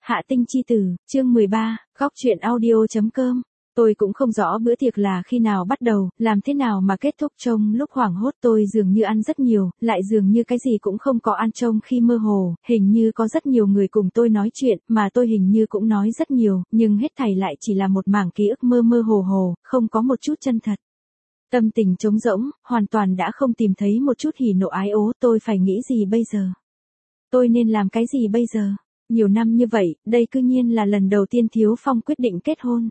Hạ tinh chi tử, chương 13, góc truyện audio.com. Tôi cũng không rõ bữa tiệc là khi nào bắt đầu, làm thế nào mà kết thúc. Trong lúc hoảng hốt tôi dường như ăn rất nhiều, lại dường như cái gì cũng không có ăn. Trong khi mơ hồ, hình như có rất nhiều người cùng tôi nói chuyện, mà tôi hình như cũng nói rất nhiều, nhưng hết thảy lại chỉ là một mảng ký ức mơ mơ hồ hồ, không có một chút chân thật. Tâm tình trống rỗng, hoàn toàn đã không tìm thấy một chút hỉ nộ ái ố. Tôi phải nghĩ gì bây giờ? Tôi nên làm cái gì bây giờ? Nhiều năm như vậy, đây cư nhiên là lần đầu tiên Thiếu Phong quyết định kết hôn.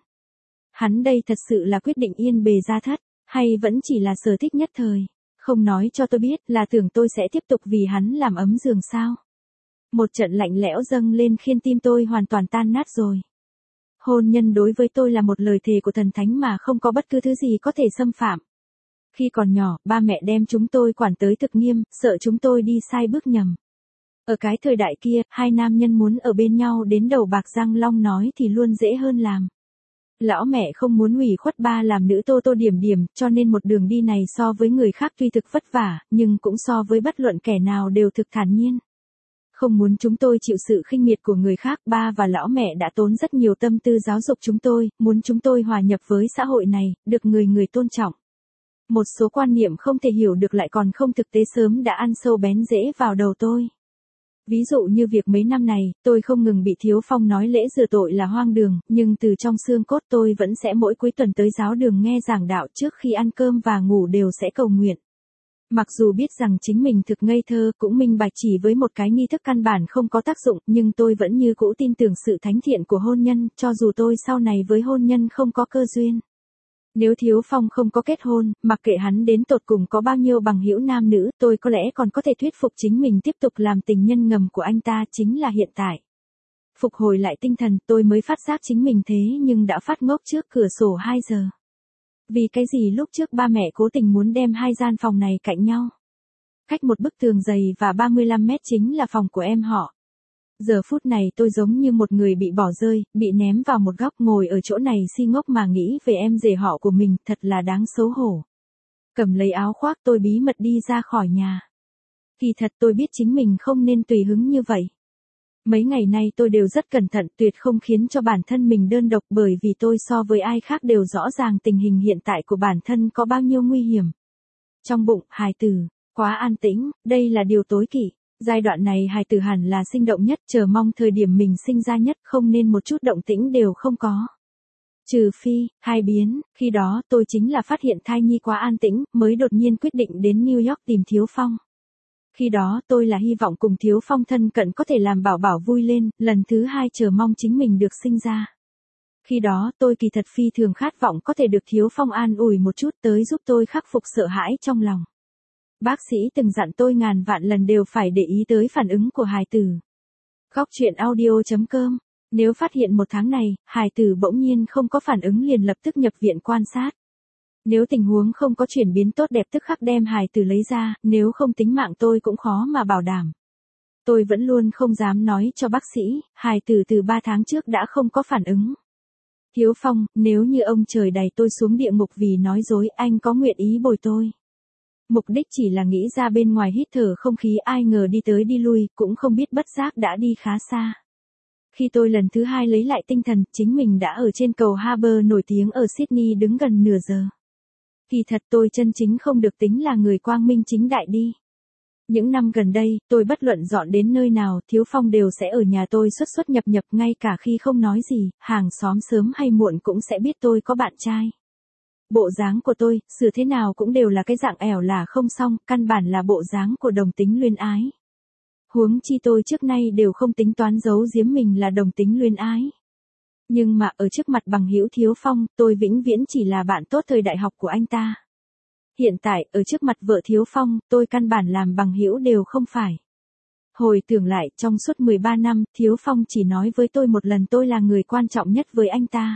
Hắn đây thật sự là quyết định yên bề gia thất, hay vẫn chỉ là sở thích nhất thời? Không nói cho tôi biết là tưởng tôi sẽ tiếp tục vì hắn làm ấm giường sao? Một trận lạnh lẽo dâng lên khiến tim tôi hoàn toàn tan nát rồi. Hôn nhân đối với tôi là một lời thề của thần thánh mà không có bất cứ thứ gì có thể xâm phạm. Khi còn nhỏ, ba mẹ đem chúng tôi quản tới thực nghiêm, sợ chúng tôi đi sai bước nhầm. Ở cái thời đại kia, hai nam nhân muốn ở bên nhau đến đầu bạc răng long nói thì luôn dễ hơn làm. Lão mẹ không muốn ủy khuất ba làm nữ tô tô điểm điểm, cho nên một đường đi này so với người khác tuy thực vất vả, nhưng cũng so với bất luận kẻ nào đều thực thản nhiên. Không muốn chúng tôi chịu sự khinh miệt của người khác, ba và lão mẹ đã tốn rất nhiều tâm tư giáo dục chúng tôi, muốn chúng tôi hòa nhập với xã hội này, được người người tôn trọng. Một số quan niệm không thể hiểu được lại còn không thực tế sớm đã ăn sâu bén rễ vào đầu tôi. Ví dụ như việc mấy năm này, tôi không ngừng bị Thiếu Phong nói lễ rửa tội là hoang đường, nhưng từ trong xương cốt tôi vẫn sẽ mỗi cuối tuần tới giáo đường nghe giảng đạo, trước khi ăn cơm và ngủ đều sẽ cầu nguyện. Mặc dù biết rằng chính mình thực ngây thơ, cũng minh bạch chỉ với một cái nghi thức căn bản không có tác dụng, nhưng tôi vẫn như cũ tin tưởng sự thánh thiện của hôn nhân, cho dù tôi sau này với hôn nhân không có cơ duyên. Nếu Thiếu Phong không có kết hôn, mặc kệ hắn đến tột cùng có bao nhiêu bằng hữu nam nữ, tôi có lẽ còn có thể thuyết phục chính mình tiếp tục làm tình nhân ngầm của anh ta. Chính là hiện tại. Phục hồi lại tinh thần, tôi mới phát giác chính mình thế nhưng đã phát ngốc trước cửa sổ 2 giờ. Vì cái gì lúc trước ba mẹ cố tình muốn đem hai gian phòng này cạnh nhau? Cách một bức tường dày và 35 mét chính là phòng của em họ. Giờ phút này tôi giống như một người bị bỏ rơi, bị ném vào một góc, ngồi ở chỗ này si ngốc mà nghĩ về em rể họ của mình, thật là đáng xấu hổ. Cầm lấy áo khoác tôi bí mật đi ra khỏi nhà. Kỳ thật tôi biết chính mình không nên tùy hứng như vậy. Mấy ngày nay tôi đều rất cẩn thận, tuyệt không khiến cho bản thân mình đơn độc, bởi vì tôi so với ai khác đều rõ ràng tình hình hiện tại của bản thân có bao nhiêu nguy hiểm. Trong bụng, hài tử, quá an tĩnh, đây là điều tối kỵ. Giai đoạn này hài tử hẳn là sinh động nhất, chờ mong thời điểm mình sinh ra nhất, không nên một chút động tĩnh đều không có. Trừ phi, hai biến, khi đó tôi chính là phát hiện thai nhi quá an tĩnh, mới đột nhiên quyết định đến New York tìm Thiếu Phong. Khi đó tôi là hy vọng cùng Thiếu Phong thân cận có thể làm bảo bảo vui lên, lần thứ hai chờ mong chính mình được sinh ra. Khi đó tôi kỳ thật phi thường khát vọng có thể được Thiếu Phong an ủi một chút, tới giúp tôi khắc phục sợ hãi trong lòng. Bác sĩ từng dặn tôi ngàn vạn lần đều phải để ý tới phản ứng của hài tử. Góc truyện audio.com. Nếu phát hiện một tháng này, hài tử bỗng nhiên không có phản ứng liền lập tức nhập viện quan sát. Nếu tình huống không có chuyển biến tốt đẹp tức khắc đem hài tử lấy ra, nếu không tính mạng tôi cũng khó mà bảo đảm. Tôi vẫn luôn không dám nói cho bác sĩ, hài tử từ 3 tháng trước đã không có phản ứng. Thiếu Phong, nếu như ông trời đày tôi xuống địa ngục vì nói dối, anh có nguyện ý bồi tôi? Mục đích chỉ là nghĩ ra bên ngoài hít thở không khí, ai ngờ đi tới đi lui, cũng không biết bất giác đã đi khá xa. Khi tôi lần thứ hai lấy lại tinh thần, chính mình đã ở trên cầu Harbour nổi tiếng ở Sydney đứng gần nửa giờ. Kỳ thật tôi chân chính không được tính là người quang minh chính đại đi. Những năm gần đây, tôi bất luận dọn đến nơi nào, Thiếu Phong đều sẽ ở nhà tôi xuất xuất nhập nhập, ngay cả khi không nói gì, hàng xóm sớm hay muộn cũng sẽ biết tôi có bạn trai. Bộ dáng của tôi, xử thế nào cũng đều là cái dạng ẻo là không xong, căn bản là bộ dáng của đồng tính luyến ái. Huống chi tôi trước nay đều không tính toán giấu giếm mình là đồng tính luyến ái. Nhưng mà ở trước mặt bằng hữu Thiếu Phong, tôi vĩnh viễn chỉ là bạn tốt thời đại học của anh ta. Hiện tại, ở trước mặt vợ Thiếu Phong, tôi căn bản làm bằng hữu đều không phải. Hồi tưởng lại, trong suốt 13 năm, Thiếu Phong chỉ nói với tôi một lần tôi là người quan trọng nhất với anh ta.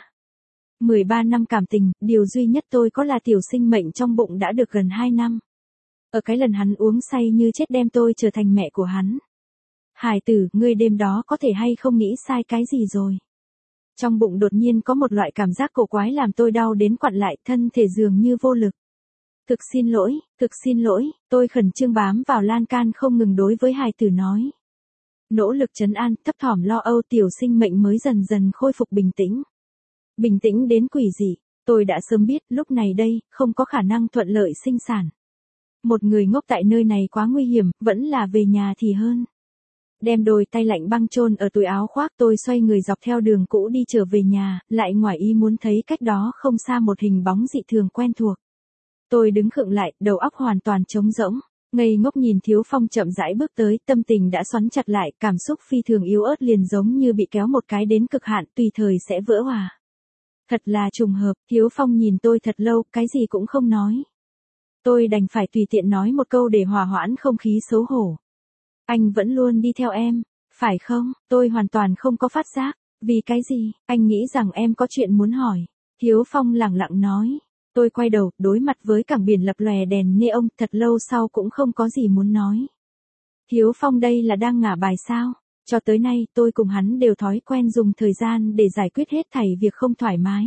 13 năm cảm tình, điều duy nhất tôi có là tiểu sinh mệnh trong bụng đã được gần 2 năm. Ở cái lần hắn uống say như chết đem tôi trở thành mẹ của hắn. Hải tử, ngươi đêm đó có thể hay không nghĩ sai cái gì rồi? Trong bụng đột nhiên có một loại cảm giác cổ quái làm tôi đau đến quặn lại, thân thể dường như vô lực. Thực xin lỗi, tôi khẩn trương bám vào lan can không ngừng đối với hài tử nói. Nỗ lực trấn an, thấp thỏm lo âu tiểu sinh mệnh mới dần dần khôi phục bình tĩnh. Bình tĩnh đến quỷ dị, tôi đã sớm biết lúc này đây, không có khả năng thuận lợi sinh sản. Một người ngốc tại nơi này quá nguy hiểm, vẫn là về nhà thì hơn. Đem đôi tay lạnh băng chôn ở túi áo khoác, tôi xoay người dọc theo đường cũ đi trở về nhà, lại ngoài ý muốn thấy cách đó không xa một hình bóng dị thường quen thuộc. Tôi đứng khựng lại, đầu óc hoàn toàn trống rỗng, ngây ngốc nhìn Thiếu Phong chậm rãi bước tới, tâm tình đã xoắn chặt lại, cảm xúc phi thường yếu ớt liền giống như bị kéo một cái đến cực hạn, tùy thời sẽ vỡ hòa. Thật là trùng hợp, Thiếu Phong nhìn tôi thật lâu, cái gì cũng không nói. Tôi đành phải tùy tiện nói một câu để hòa hoãn không khí xấu hổ. Anh vẫn luôn đi theo em, phải không? Tôi hoàn toàn không có phát giác. Vì cái gì? Anh nghĩ rằng em có chuyện muốn hỏi. Thiếu Phong lẳng lặng nói. Tôi quay đầu, đối mặt với cảng biển lập lòe đèn neon, thật lâu sau cũng không có gì muốn nói. Thiếu Phong đây là đang ngả bài sao? Cho tới nay, tôi cùng hắn đều thói quen dùng thời gian để giải quyết hết thảy việc không thoải mái.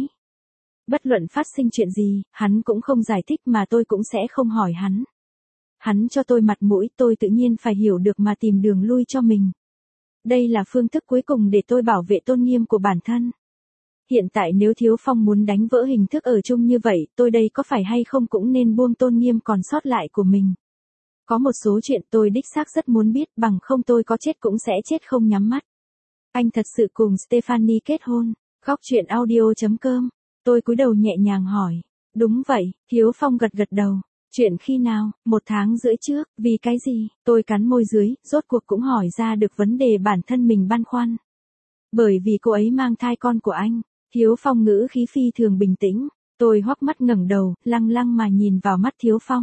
Bất luận phát sinh chuyện gì, hắn cũng không giải thích mà tôi cũng sẽ không hỏi hắn. Hắn cho tôi mặt mũi, tôi tự nhiên phải hiểu được mà tìm đường lui cho mình. Đây là phương thức cuối cùng để tôi bảo vệ tôn nghiêm của bản thân. Hiện tại nếu Thiếu Phong muốn đánh vỡ hình thức ở chung như vậy, tôi đây có phải hay không cũng nên buông tôn nghiêm còn sót lại của mình. Có một số chuyện tôi đích xác rất muốn biết, bằng không tôi có chết cũng sẽ chết không nhắm mắt. Anh thật sự cùng Stephanie kết hôn? Góc truyện audio.com. Tôi cúi đầu nhẹ nhàng hỏi. Đúng vậy, Thiếu Phong gật gật đầu. Chuyện khi nào? 1 tháng rưỡi trước, vì cái gì? Tôi cắn môi dưới, rốt cuộc cũng hỏi ra được vấn đề bản thân mình băn khoăn. Bởi vì cô ấy mang thai con của anh. Thiếu Phong ngữ khí phi thường bình tĩnh. Tôi hoắc mắt ngẩng đầu, lăng lăng mà nhìn vào mắt Thiếu Phong.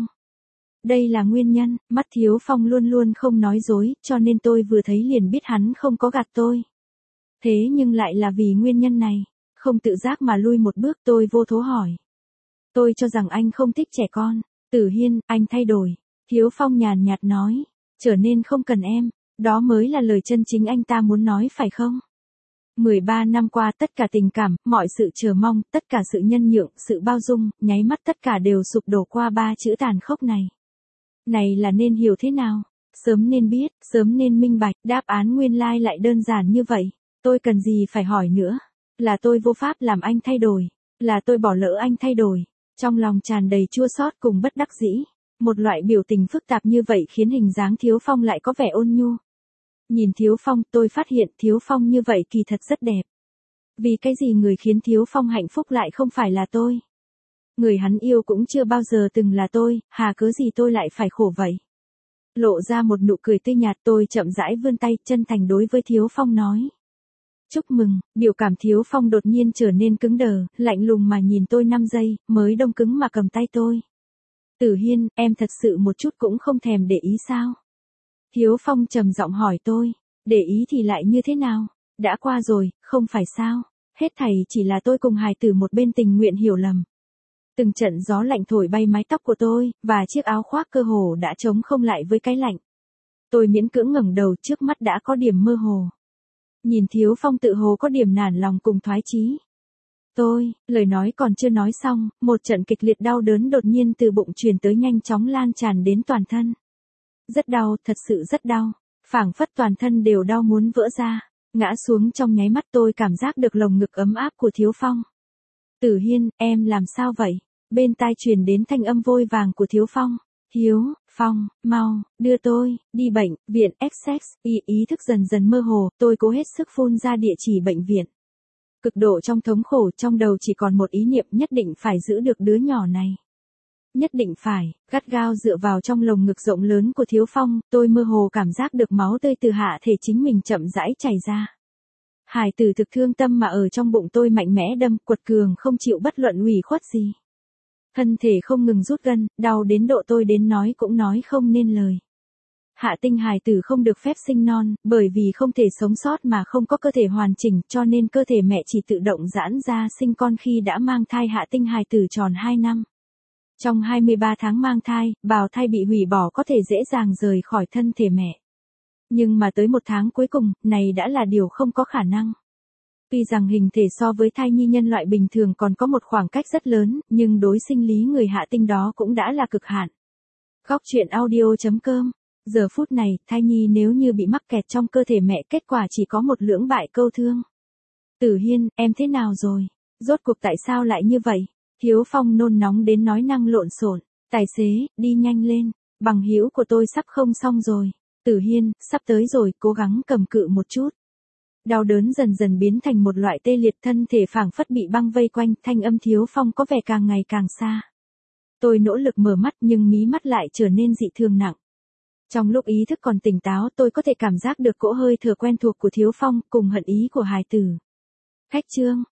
Đây là nguyên nhân, mắt Thiếu Phong luôn luôn không nói dối, cho nên tôi vừa thấy liền biết hắn không có gạt tôi. Thế nhưng lại là vì nguyên nhân này, không tự giác mà lui một bước, tôi vô thố hỏi. Tôi cho rằng anh không thích trẻ con. Tử Hiên, anh thay đổi. Thiếu Phong nhàn nhạt nói, trở nên không cần em, đó mới là lời chân chính anh ta muốn nói phải không? 13 năm qua tất cả tình cảm, mọi sự chờ mong, tất cả sự nhân nhượng, sự bao dung, nháy mắt tất cả đều sụp đổ qua 3 chữ tàn khốc này. Này là nên hiểu thế nào? Sớm nên biết, sớm nên minh bạch, đáp án nguyên lai lại đơn giản như vậy. Tôi cần gì phải hỏi nữa? Là tôi vô pháp làm anh thay đổi, là tôi bỏ lỡ anh thay đổi. Trong lòng tràn đầy chua xót cùng bất đắc dĩ. Một loại biểu tình phức tạp như vậy khiến hình dáng Thiếu Phong lại có vẻ ôn nhu. Nhìn Thiếu Phong, tôi phát hiện Thiếu Phong như vậy kỳ thật rất đẹp. Vì cái gì người khiến Thiếu Phong hạnh phúc lại không phải là tôi? Người hắn yêu cũng chưa bao giờ từng là tôi, hà cớ gì tôi lại phải khổ vậy? Lộ ra một nụ cười tươi nhạt, tôi chậm rãi vươn tay, chân thành đối với Thiếu Phong nói. Chúc mừng, biểu cảm Thiếu Phong đột nhiên trở nên cứng đờ, lạnh lùng mà nhìn tôi 5 giây, mới đông cứng mà cầm tay tôi. Tử Hiên, em thật sự một chút cũng không thèm để ý sao? Thiếu Phong trầm giọng hỏi tôi, để ý thì lại như thế nào? Đã qua rồi, không phải sao? Hết thảy chỉ là tôi cùng hài tử một bên tình nguyện hiểu lầm. Từng trận gió lạnh thổi bay mái tóc của tôi, và chiếc áo khoác cơ hồ đã chống không lại với cái lạnh. Tôi miễn cưỡng ngẩng đầu, trước mắt đã có điểm mơ hồ. Nhìn Thiếu Phong tự hồ có điểm nản lòng cùng thoái chí. Lời nói còn chưa nói xong, một trận kịch liệt đau đớn đột nhiên từ bụng truyền tới, nhanh chóng lan tràn đến toàn thân. Rất đau, thật sự rất đau. Phảng phất toàn thân đều đau muốn vỡ ra. Ngã xuống trong nháy mắt, tôi cảm giác được lồng ngực ấm áp của Thiếu Phong. Tử Hiên, em làm sao vậy? Bên tai truyền đến thanh âm vội vàng của Thiếu Phong. Thiếu Phong, mau, đưa tôi, đi bệnh viện, XX, ý thức dần dần mơ hồ, tôi cố hết sức phun ra địa chỉ bệnh viện. Cực độ trong thống khổ, trong đầu chỉ còn một ý niệm, nhất định phải giữ được đứa nhỏ này. Nhất định phải, gắt gao dựa vào trong lồng ngực rộng lớn của Thiếu Phong, tôi mơ hồ cảm giác được máu tươi từ hạ thể chính mình chậm rãi chảy ra. Hài tử thực thương tâm mà ở trong bụng tôi mạnh mẽ đâm, quật cường không chịu bất luận ủy khuất gì. Thân thể không ngừng rút gân, đau đến độ tôi đến nói cũng nói không nên lời. Hạ tinh hài tử không được phép sinh non, bởi vì không thể sống sót mà không có cơ thể hoàn chỉnh, cho nên cơ thể mẹ chỉ tự động giãn ra sinh con khi đã mang thai. Hạ tinh hài tử tròn 2 năm. Trong 23 tháng mang thai, bào thai bị hủy bỏ có thể dễ dàng rời khỏi thân thể mẹ. Nhưng mà tới 1 tháng cuối cùng, này đã là điều không có khả năng. Tuy rằng hình thể so với thai nhi nhân loại bình thường còn có một khoảng cách rất lớn, nhưng đối sinh lý người hạ tinh đó cũng đã là cực hạn. Góc truyện audio.com Giờ phút này, thai nhi nếu như bị mắc kẹt trong cơ thể mẹ, kết quả chỉ có một lưỡng bại câu thương. Tử Hiên, em thế nào rồi? Rốt cuộc tại sao lại như vậy? Thiếu Phong nôn nóng đến nói năng lộn xộn. Tài xế, đi nhanh lên, bằng hữu của tôi sắp không xong rồi. Tử Hiên, sắp tới rồi, cố gắng cầm cự một chút. Đau đớn dần dần biến thành một loại tê liệt, thân thể phảng phất bị băng vây quanh, thanh âm Thiếu Phong có vẻ càng ngày càng xa. Tôi nỗ lực mở mắt nhưng mí mắt lại trở nên dị thường nặng. Trong lúc ý thức còn tỉnh táo, tôi có thể cảm giác được cỗ hơi thở quen thuộc của Thiếu Phong cùng hận ý của hài tử. Khách Trương,